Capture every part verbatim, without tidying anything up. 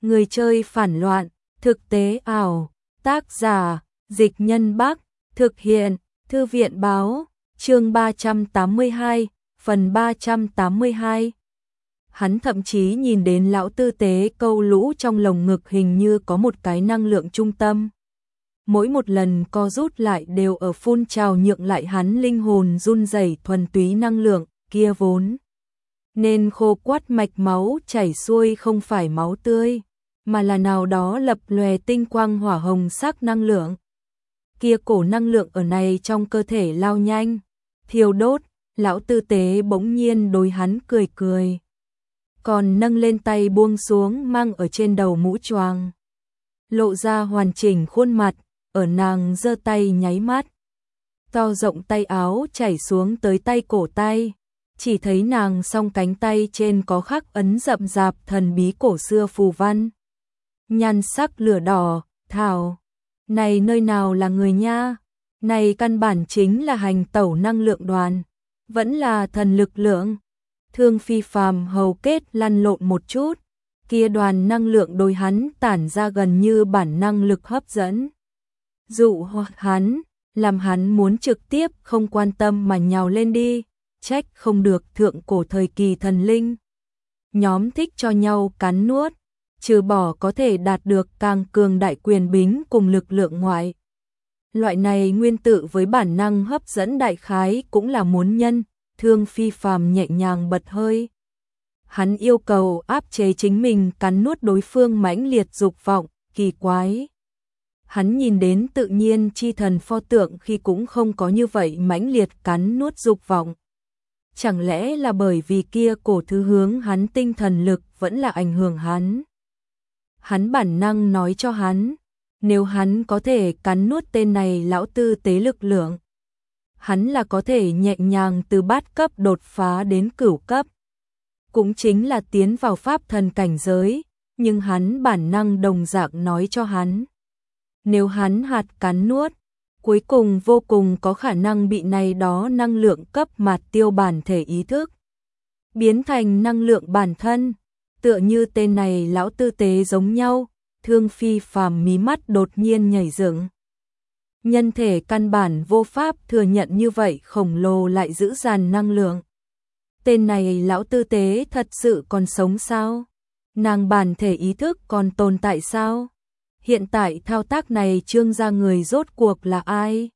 Người chơi phản loạn, thực tế ảo, tác giả, Dịch Nhân Bắc, thực hiện, Thư viện báo, chương ba trăm tám mươi hai, phần ba trăm tám mươi hai. Hắn thậm chí nhìn đến lão tư tế câu lũ trong lồng ngực hình như có một cái năng lượng trung tâm. Mỗi một lần co rút lại đều ở phun trào nhượng lại hắn linh hồn run rẩy thuần túy năng lượng, kia vốn nên khô quắt mạch máu chảy xuôi không phải máu tươi, mà là nào đó lập lòe tinh quang hỏa hồng sắc năng lượng. Kia cổ năng lượng ở này trong cơ thể lao nhanh, thiêu đốt, lão tư tế bỗng nhiên đối hắn cười cười. Còn nâng lên tay buông xuống mang ở trên đầu mũ choàng. Lộ ra hoàn chỉnh khuôn mặt, ở nàng giơ tay nháy mắt. To rộng tay áo chảy xuống tới tay cổ tay. Chỉ thấy nàng song cánh tay trên có khắc ấn rậm rạp thần bí cổ xưa phù văn. Nhan sắc lửa đỏ, thảo. Này nơi nào là người nha? Này căn bản chính là hành tẩu năng lượng đoàn. Vẫn là thần lực lượng. Thương Phi Phàm hầu kết lăn lộn một chút. Kia đoàn năng lượng đối hắn tản ra gần như bản năng lực hấp dẫn. Dụ hoặc hắn, làm hắn muốn trực tiếp không quan tâm mà nhào lên đi. Trách không được thượng cổ thời kỳ thần linh. Nhóm thích cho nhau cắn nuốt, trừ bỏ có thể đạt được càng cường đại quyền bính cùng lực lượng ngoại. Loại này nguyên tử với bản năng hấp dẫn đại khái cũng là muốn nhân, Thương Phi Phàm nhẹ nhàng bật hơi. Hắn yêu cầu áp chế chính mình cắn nuốt đối phương mãnh liệt dục vọng, kỳ quái. Hắn nhìn đến tự nhiên chi thần pho tượng khi cũng không có như vậy mãnh liệt cắn nuốt dục vọng. Chẳng lẽ là bởi vì kia cổ thứ hướng hắn tinh thần lực vẫn là ảnh hưởng hắn. Hắn bản năng nói cho hắn, nếu hắn có thể cắn nuốt tên này lão tư tế lực lượng, hắn là có thể nhẹ nhàng từ bát cấp đột phá đến cửu cấp. Cũng chính là tiến vào pháp thần cảnh giới, nhưng hắn bản năng đồng dạng nói cho hắn. Nếu hắn hạt cắn nuốt, cuối cùng vô cùng có khả năng bị này đó năng lượng cấp mạt tiêu bản thể ý thức. Biến thành năng lượng bản thân, tựa như tên này lão tư tế giống nhau, Thương Phi Phàm mí mắt đột nhiên nhảy dựng. Nhân thể căn bản vô pháp thừa nhận như vậy khổng lồ lại giữ dàn năng lượng. Tên này lão tư tế thật sự còn sống sao? Nàng bản thể ý thức còn tồn tại sao? Hiện tại thao tác này trương ra người rốt cuộc là ai?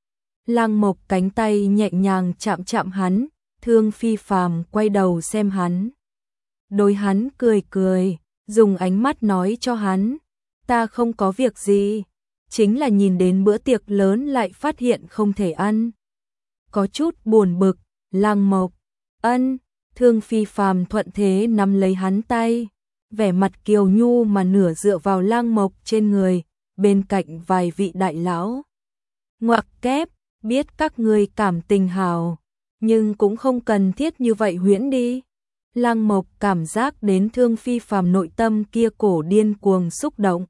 Lăng Mộc cánh tay nhẹ nhàng chạm chạm hắn, Thương Phi Phàm quay đầu xem hắn. Đối hắn cười cười, dùng ánh mắt nói cho hắn, ta không có việc gì, chính là nhìn đến bữa tiệc lớn lại phát hiện không thể ăn. Có chút buồn bực, Lăng Mộc, ân, Thương Phi Phàm thuận thế nắm lấy hắn tay. Vẻ mặt kiều nhu mà nửa dựa vào Lăng Mộc trên người, bên cạnh vài vị đại lão. Ngoặc kép, biết các ngươi cảm tình hào, nhưng cũng không cần thiết như vậy huyễn đi. Lăng Mộc cảm giác đến Thương Phi Phàm nội tâm kia cổ điên cuồng xúc động.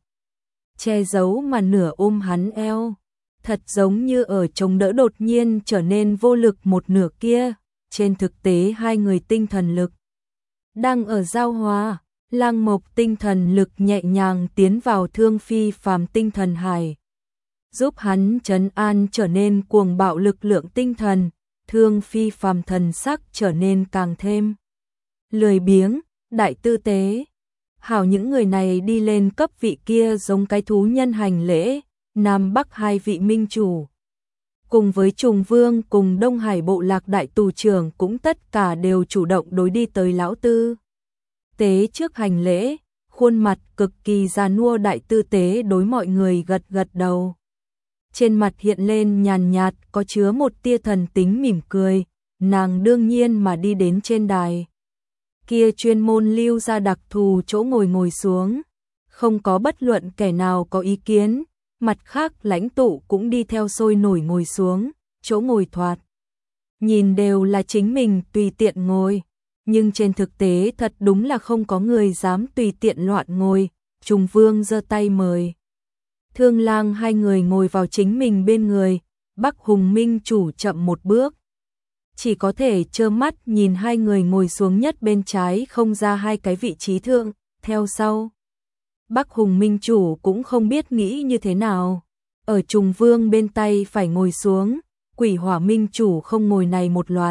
Che giấu mà nửa ôm hắn eo, thật giống như ở chống đỡ đột nhiên trở nên vô lực một nửa kia, trên thực tế hai người tinh thần lực đang ở giao hòa. Lăng Mộc tinh thần lực nhẹ nhàng tiến vào Thương Phi Phàm tinh thần hải, giúp hắn trấn an trở nên cuồng bạo lực lượng tinh thần. Thương Phi Phàm thần sắc trở nên càng thêm lười biếng, đại tư tế. Hảo những người này đi lên cấp vị kia giống cái thú nhân hành lễ, Nam Bắc hai vị minh chủ. Cùng với Trùng Vương cùng Đông Hải bộ lạc đại tù trưởng cũng tất cả đều chủ động đối đi tới lão tư tế trước hành lễ, khuôn mặt cực kỳ già nua đại tư tế đối mọi người gật gật đầu. Trên mặt hiện lên nhàn nhạt có chứa một tia thần tính mỉm cười, nàng đương nhiên mà đi đến trên đài. Kia chuyên môn lưu ra đặc thù chỗ ngồi ngồi xuống, không có bất luận kẻ nào có ý kiến, mặt khác lãnh tụ cũng đi theo sôi nổi ngồi xuống, chỗ ngồi thoạt. Nhìn đều là chính mình tùy tiện ngồi. Nhưng trên thực tế thật đúng là không có người dám tùy tiện loạn ngồi. Trùng Vương giơ tay mời Thương Lang hai người ngồi vào chính mình bên người. Bắc Hùng Minh chủ chậm một bước, chỉ có thể trơ mắt nhìn hai người ngồi xuống nhất bên trái không ra hai cái vị trí thượng. Theo sau Bắc Hùng Minh Chủ cũng không biết nghĩ như thế nào. Ở Trùng Vương bên tay phải ngồi xuống, Quỷ Hỏa Minh Chủ không ngồi này một loạt.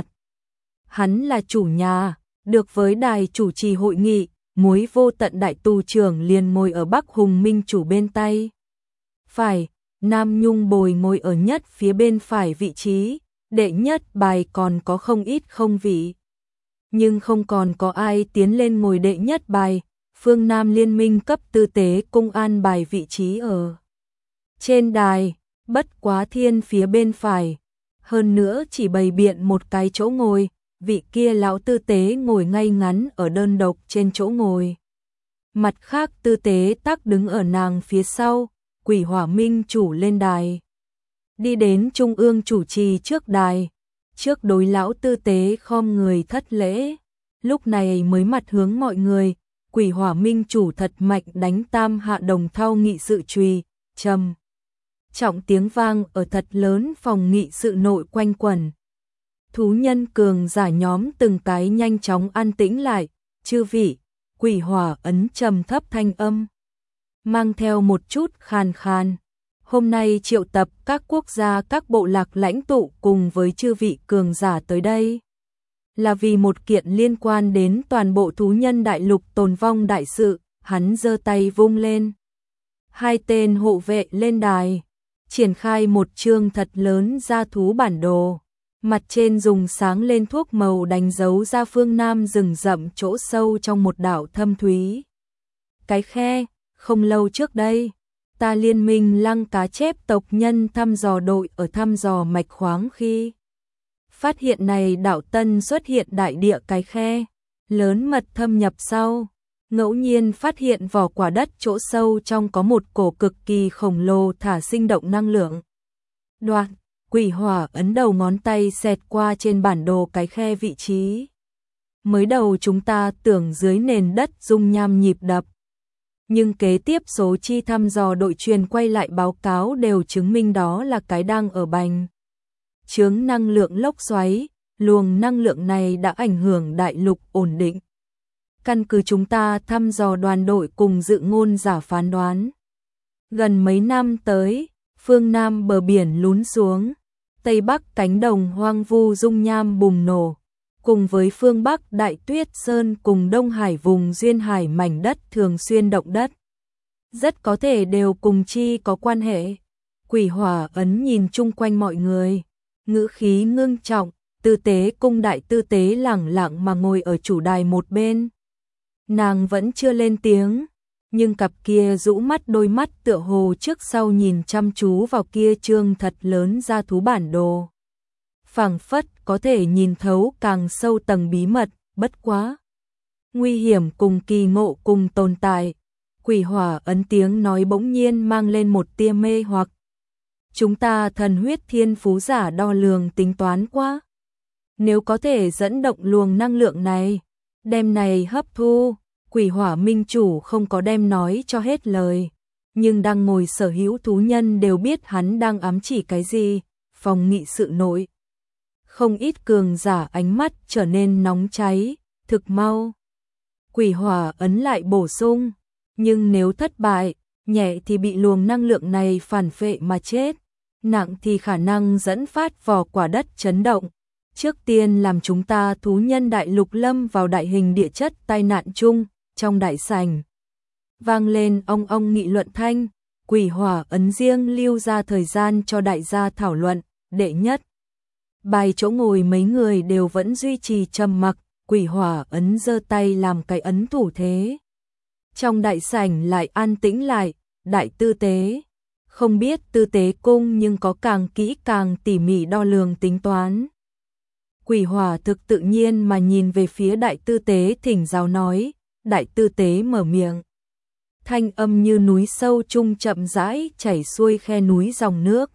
Hắn là chủ nhà, được với đài chủ trì hội nghị, Muối Vô Tận đại tù trưởng liền ngồi ở Bắc Hùng Minh Chủ bên tay phải, Nam Nhung Bồi ngồi ở nhất phía bên phải vị trí, đệ nhất bài còn có không ít không vị. Nhưng không còn có ai tiến lên ngồi đệ nhất bài, phương Nam Liên minh cấp tư tế cung an bài vị trí ở trên đài, bất quá thiên phía bên phải. Hơn nữa chỉ bày biện một cái chỗ ngồi, vị kia lão tư tế ngồi ngay ngắn ở đơn độc trên chỗ ngồi. Mặt khác tư tế tắc đứng ở nàng phía sau, Quỷ Hỏa Minh Chủ lên đài. Đi đến trung ương chủ trì trước đài, trước đối lão tư tế khom người thất lễ, lúc này mới mặt hướng mọi người, Quỷ Hỏa Minh Chủ thật mạnh đánh tam hạ đồng thau nghị sự chùy, trầm trọng tiếng vang ở thật lớn phòng nghị sự nội quanh quẩn. Thú nhân cường giả nhóm từng cái nhanh chóng an tĩnh lại, chư vị, Quỷ Hỏa ấn trầm thấp thanh âm, mang theo một chút khàn khàn. Hôm nay triệu tập các quốc gia các bộ lạc lãnh tụ cùng với chư vị cường giả tới đây, là vì một kiện liên quan đến toàn bộ thú nhân đại lục tồn vong đại sự. Hắn giơ tay vung lên. Hai tên hộ vệ lên đài, triển khai một chương thật lớn ra thú bản đồ. Mặt trên dùng sáng lên thuốc màu đánh dấu ra phương Nam rừng rậm chỗ sâu trong một đảo thâm thúy. Cái khe, không lâu trước đây, ta liên minh lăng cá chép tộc nhân thăm dò đội ở thăm dò mạch khoáng khi phát hiện này đảo tân xuất hiện đại địa cái khe, lớn mật thâm nhập sau, ngẫu nhiên phát hiện vỏ quả đất chỗ sâu trong có một cổ cực kỳ khổng lồ thả sinh động năng lượng. Đoạn, Quỷ Hỏa ấn đầu ngón tay xẹt qua trên bản đồ cái khe vị trí. Mới đầu chúng ta tưởng dưới nền đất rung nham nhịp đập, nhưng kế tiếp số chi thăm dò đội truyền quay lại báo cáo đều chứng minh đó là cái đang ở bành chướng năng lượng lốc xoáy, luồng năng lượng này đã ảnh hưởng đại lục ổn định. Căn cứ chúng ta thăm dò đoàn đội cùng dự ngôn giả phán đoán, gần mấy năm tới, phương Nam bờ biển lún xuống, Tây Bắc cánh đồng hoang vu dung nham bùng nổ, cùng với phương Bắc Đại Tuyết Sơn cùng Đông Hải vùng duyên hải mảnh đất thường xuyên động đất, rất có thể đều cùng chi có quan hệ. Quỷ Hỏa ấn nhìn chung quanh mọi người, ngữ khí ngưng trọng, tư tế cung đại tư tế lẳng lặng mà ngồi ở chủ đài một bên. Nàng vẫn chưa lên tiếng, nhưng cặp kia rũ mắt đôi mắt tựa hồ trước sau nhìn chăm chú vào kia chương thật lớn ra thú bản đồ. Phảng phất có thể nhìn thấu càng sâu tầng bí mật, bất quá. Nguy hiểm cùng kỳ ngộ cùng tồn tại. Quỷ Hỏa ấn tiếng nói bỗng nhiên mang lên một tia mê hoặc. Chúng ta thần huyết thiên phú giả đo lường tính toán quá. Nếu có thể dẫn động luồng năng lượng này, đem này hấp thu, Quỷ Hỏa Minh Chủ không có đem nói cho hết lời, nhưng đang ngồi sở hữu thú nhân đều biết hắn đang ám chỉ cái gì. Phòng nghị sự nội, không ít cường giả ánh mắt trở nên nóng cháy, thực mau. Quỷ Hỏa ấn lại bổ sung, nhưng nếu thất bại, nhẹ thì bị luồng năng lượng này phản phệ mà chết, nặng thì khả năng dẫn phát vỏ quả đất chấn động. Trước tiên làm chúng ta thú nhân đại lục lâm vào đại hình địa chất tai nạn chung. Trong đại sảnh vang lên ong ong nghị luận thanh. Quỷ Hỏa ấn riêng lưu ra thời gian cho đại gia thảo luận. Đệ nhất bài chỗ ngồi mấy người đều vẫn duy trì trầm mặc. Quỷ Hỏa ấn giơ tay làm cái ấn thủ thế. Trong đại sảnh lại an tĩnh lại. Đại tư tế, không biết tư tế cung nhưng có càng kỹ càng tỉ mỉ đo lường tính toán. Quỷ Hỏa thực tự nhiên mà nhìn về phía đại tư tế thỉnh giáo nói. Đại tư tế mở miệng, thanh âm như núi sâu trung chậm rãi chảy xuôi khe núi dòng nước,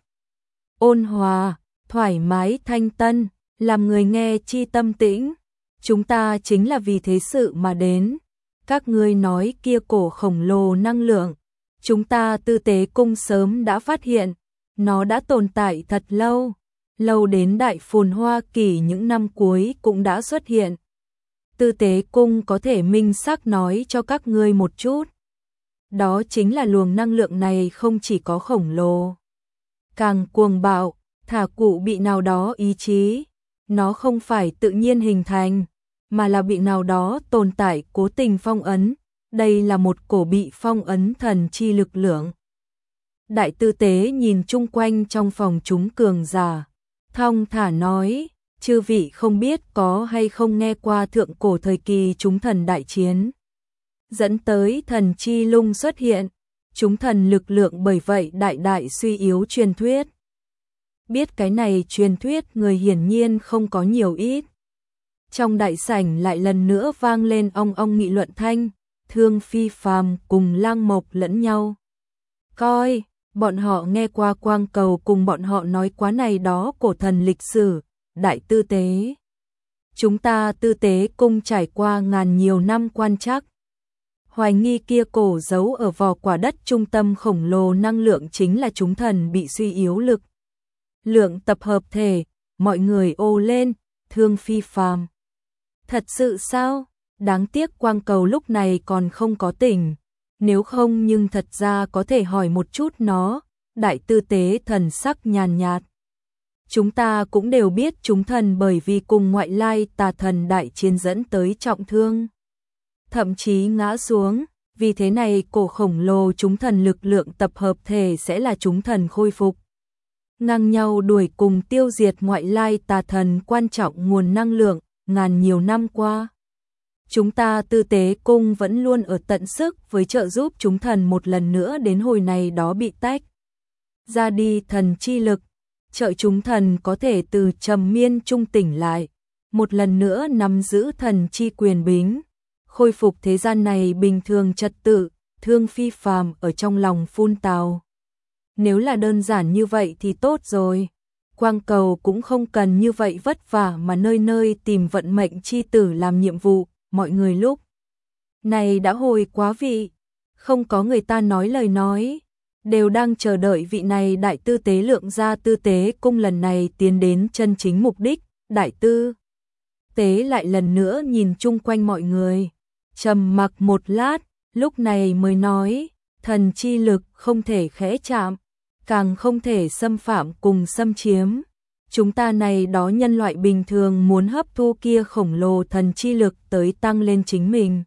ôn hòa, thoải mái thanh tân, làm người nghe chi tâm tĩnh. Chúng ta chính là vì thế sự mà đến. Các ngươi nói kia cổ khổng lồ năng lượng, chúng ta tư tế cung sớm đã phát hiện, nó đã tồn tại thật lâu, lâu đến đại phồn hoa kỳ những năm cuối cũng đã xuất hiện. Tư tế cung có thể minh xác nói cho các ngươi một chút. Đó chính là luồng năng lượng này không chỉ có khổng lồ, càng cuồng bạo, thả cụ bị nào đó ý chí, nó không phải tự nhiên hình thành, mà là bị nào đó tồn tại cố tình phong ấn, đây là một cổ bị phong ấn thần chi lực lượng. Đại tư tế nhìn chung quanh trong phòng chúng cường giả, thong thả nói, chư vị không biết có hay không nghe qua thượng cổ thời kỳ chúng thần đại chiến, dẫn tới thần chi lung xuất hiện, chúng thần lực lượng bởi vậy đại đại suy yếu truyền thuyết. Biết cái này truyền thuyết người hiển nhiên không có nhiều ít. Trong đại sảnh lại lần nữa vang lên ong ong nghị luận thanh, Thương Phi Phàm cùng Lang Mộc lẫn nhau. Coi, bọn họ nghe qua Quang Cầu cùng bọn họ nói quá này đó cổ thần lịch sử, đại tư tế. Chúng ta tư tế cung trải qua ngàn nhiều năm quan trắc. Hoài nghi kia cổ giấu ở vỏ quả đất trung tâm khổng lồ năng lượng chính là chúng thần bị suy yếu lực. Lượng tập hợp thể, mọi người ô lên, Thương Phi Phàm. Thật sự sao? Đáng tiếc Quang Cầu lúc này còn không có tỉnh. Nếu không nhưng thật ra có thể hỏi một chút nó, đại tư tế thần sắc nhàn nhạt. Chúng ta cũng đều biết chúng thần bởi vì cùng ngoại lai tà thần đại chiến dẫn tới trọng thương, thậm chí ngã xuống, vì thế này cổ khổng lồ chúng thần lực lượng tập hợp thể sẽ là chúng thần khôi phục. Ngang nhau đuổi cùng tiêu diệt ngoại lai tà thần quan trọng nguồn năng lượng, ngàn nhiều năm qua. Chúng ta tư tế cung vẫn luôn ở tận sức với trợ giúp chúng thần một lần nữa đến hồi này đó bị tách ra đi thần chi lực, trợ chúng thần có thể từ trầm miên trung tỉnh lại, một lần nữa nắm giữ thần chi quyền bính, khôi phục thế gian này bình thường trật tự. Thương Phi Phàm ở trong lòng phun tào. Nếu là đơn giản như vậy thì tốt rồi. Quang Cầu cũng không cần như vậy vất vả mà nơi nơi tìm vận mệnh chi tử làm nhiệm vụ, mọi người lúc này đã hồi quá vị, không có người ta nói lời nói, đều đang chờ đợi vị này đại tư tế lượng gia tư tế cung lần này tiến đến chân chính mục đích. Đại tư tế lại lần nữa nhìn chung quanh mọi người, trầm mặc một lát, lúc này mới nói, thần chi lực không thể khẽ chạm, càng không thể xâm phạm cùng xâm chiếm. Chúng ta này đó nhân loại bình thường muốn hấp thu kia khổng lồ thần chi lực tới tăng lên chính mình.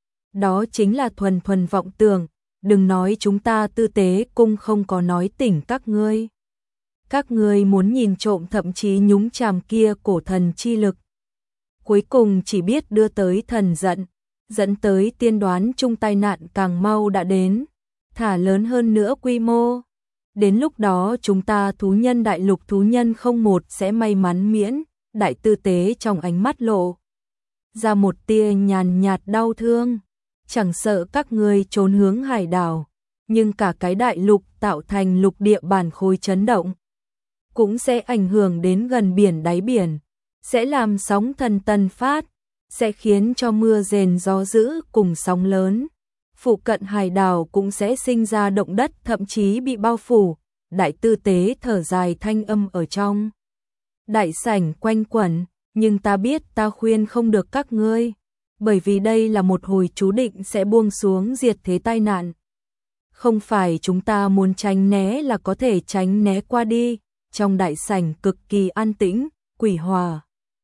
Đó chính là thuần thuần vọng tưởng, đừng nói chúng ta tư tế cung không có nói tỉnh các ngươi. Các ngươi muốn nhìn trộm thậm chí nhúng chàm kia cổ thần chi lực. Cuối cùng chỉ biết đưa tới thần giận, dẫn tới tiên đoán chung tai nạn càng mau đã đến, thả lớn hơn nữa quy mô. Đến lúc đó chúng ta thú nhân đại lục thú nhân không một sẽ may mắn miễn. Đại tư tế trong ánh mắt lộ ra một tia nhàn nhạt đau thương. Chẳng sợ các ngươi trốn hướng hải đảo, nhưng cả cái đại lục tạo thành lục địa bản khối chấn động, cũng sẽ ảnh hưởng đến gần biển đáy biển, sẽ làm sóng thần tần phát, sẽ khiến cho mưa rền gió dữ cùng sóng lớn. Phụ cận hải đảo cũng sẽ sinh ra động đất thậm chí bị bao phủ. Đại tư tế thở dài thanh âm ở trong đại sảnh quanh quẩn, nhưng ta biết ta khuyên không được các ngươi, bởi vì đây là một hồi chú định sẽ buông xuống diệt thế tai nạn. Không phải chúng ta muốn tránh né là có thể tránh né qua đi. Trong đại sảnh cực kỳ an tĩnh, Quỷ Hòa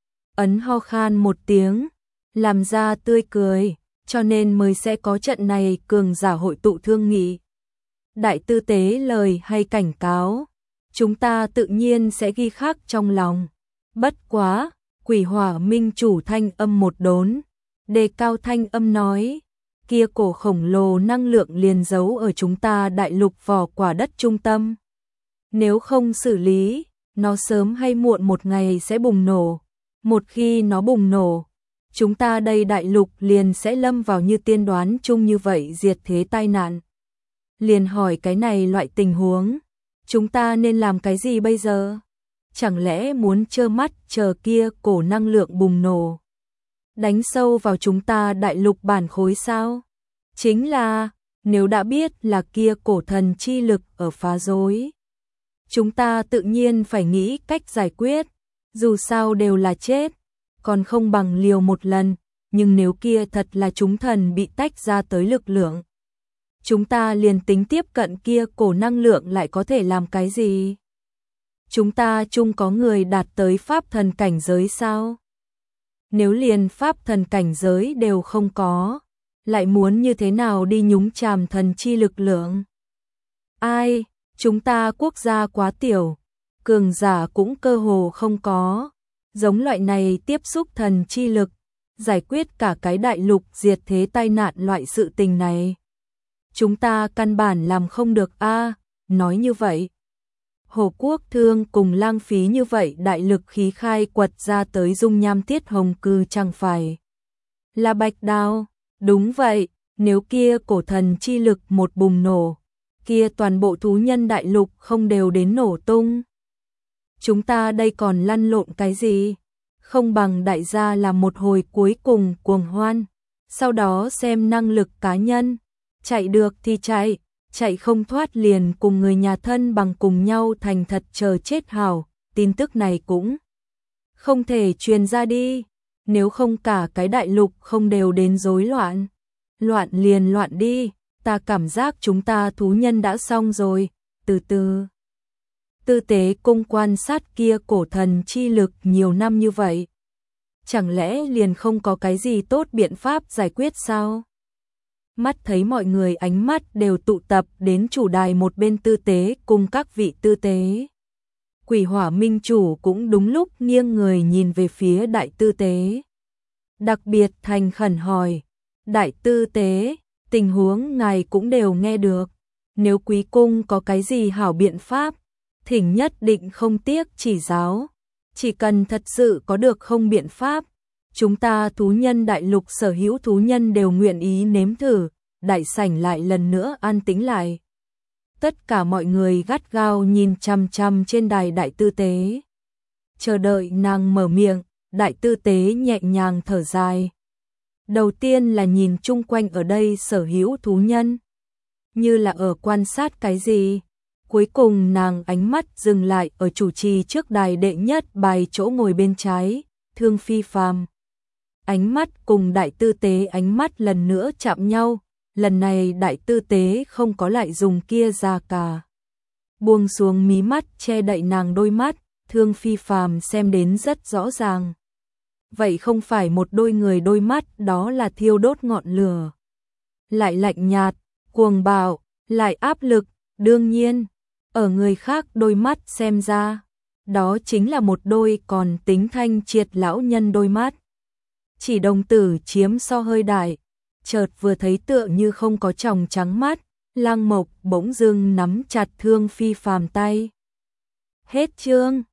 ấn ho khan một tiếng, làm ra tươi cười, cho nên mới sẽ có trận này cường giả hội tụ thương nghị. Đại tư tế lời hay cảnh cáo, chúng ta tự nhiên sẽ ghi khắc trong lòng. Bất quá, Quỷ Hỏa minh chủ thanh âm một đốn, đề cao thanh âm nói, kia cổ khổng lồ năng lượng liền giấu ở chúng ta đại lục vỏ quả đất trung tâm. Nếu không xử lý, nó sớm hay muộn một ngày sẽ bùng nổ. Một khi nó bùng nổ, chúng ta đây đại lục liền sẽ lâm vào như tiên đoán chung như vậy diệt thế tai nạn. Liền hỏi cái này loại tình huống, chúng ta nên làm cái gì bây giờ? Chẳng lẽ muốn trơ mắt chờ kia cổ năng lượng bùng nổ, đánh sâu vào chúng ta đại lục bản khối sao? Chính là, nếu đã biết là kia cổ thần chi lực ở phá rối, chúng ta tự nhiên phải nghĩ cách giải quyết, dù sao đều là chết, còn không bằng liều một lần, nhưng nếu kia thật là chúng thần bị tách ra tới lực lượng, chúng ta liền tính tiếp cận kia cổ năng lượng lại có thể làm cái gì? Chúng ta chung có người đạt tới pháp thần cảnh giới sao? Nếu liền pháp thần cảnh giới đều không có, lại muốn như thế nào đi nhúng chàm thần chi lực lượng? Ai, chúng ta quốc gia quá tiểu, cường giả cũng cơ hồ không có. Giống loại này tiếp xúc thần chi lực, giải quyết cả cái đại lục diệt thế tai nạn loại sự tình này. Chúng ta căn bản làm không được a. Nói như vậy, Hồ Quốc Thương cùng lang phí như vậy đại lực khí khai quật ra tới dung nham tiết hồng cư chẳng phải là bạch đao. Đúng vậy, nếu kia cổ thần chi lực một bùng nổ, kia toàn bộ thú nhân đại lục không đều đến nổ tung. Chúng ta đây còn lăn lộn cái gì? Không bằng đại gia làm một hồi cuối cùng cuồng hoan, sau đó xem năng lực cá nhân, chạy được thì chạy, chạy không thoát liền cùng người nhà thân bằng cùng nhau thành thật chờ chết hảo. Tin tức này cũng không thể truyền ra đi, nếu không cả cái đại lục không đều đến rối loạn. Loạn liền loạn đi, ta cảm giác chúng ta thú nhân đã xong rồi, từ từ. Tư tế cung quan sát kia cổ thần chi lực nhiều năm như vậy. Chẳng lẽ liền không có cái gì tốt biện pháp giải quyết sao? Mắt thấy mọi người ánh mắt đều tụ tập đến chủ đài một bên tư tế cùng các vị tư tế. Quỷ hỏa minh chủ cũng đúng lúc nghiêng người nhìn về phía đại tư tế. Đặc biệt thành khẩn hỏi, đại tư tế, tình huống ngài cũng đều nghe được. Nếu quý cung có cái gì hảo biện pháp, thỉnh nhất định không tiếc chỉ giáo. Chỉ cần thật sự có được không biện pháp, chúng ta thú nhân đại lục sở hữu thú nhân đều nguyện ý nếm thử. Đại sảnh lại lần nữa an tĩnh lại. Tất cả mọi người gắt gao nhìn chăm chăm trên đài đại tư tế. Chờ đợi nàng mở miệng, đại tư tế nhẹ nhàng thở dài. Đầu tiên là nhìn chung quanh ở đây sở hữu thú nhân, như là ở quan sát cái gì. Cuối cùng nàng ánh mắt dừng lại ở chủ trì trước đài đệ nhất bài chỗ ngồi bên trái, Thương Phi Phàm. Ánh mắt cùng đại tư tế ánh mắt lần nữa chạm nhau, lần này đại tư tế không có lại dùng kia ra cả. Buông xuống mí mắt che đậy nàng đôi mắt, Thương Phi Phàm xem đến rất rõ ràng. Vậy không phải một đôi người đôi mắt, đó là thiêu đốt ngọn lửa. Lại lạnh nhạt, cuồng bạo, lại áp lực, đương nhiên, ở người khác đôi mắt xem ra, đó chính là một đôi còn tính thanh triệt lão nhân đôi mắt. Chỉ đồng tử chiếm so hơi đại, chợt vừa thấy tựa như không có tròng trắng mắt, Lăng Mộc bỗng dưng nắm chặt Thương Phi Phàm tay. Hết chương.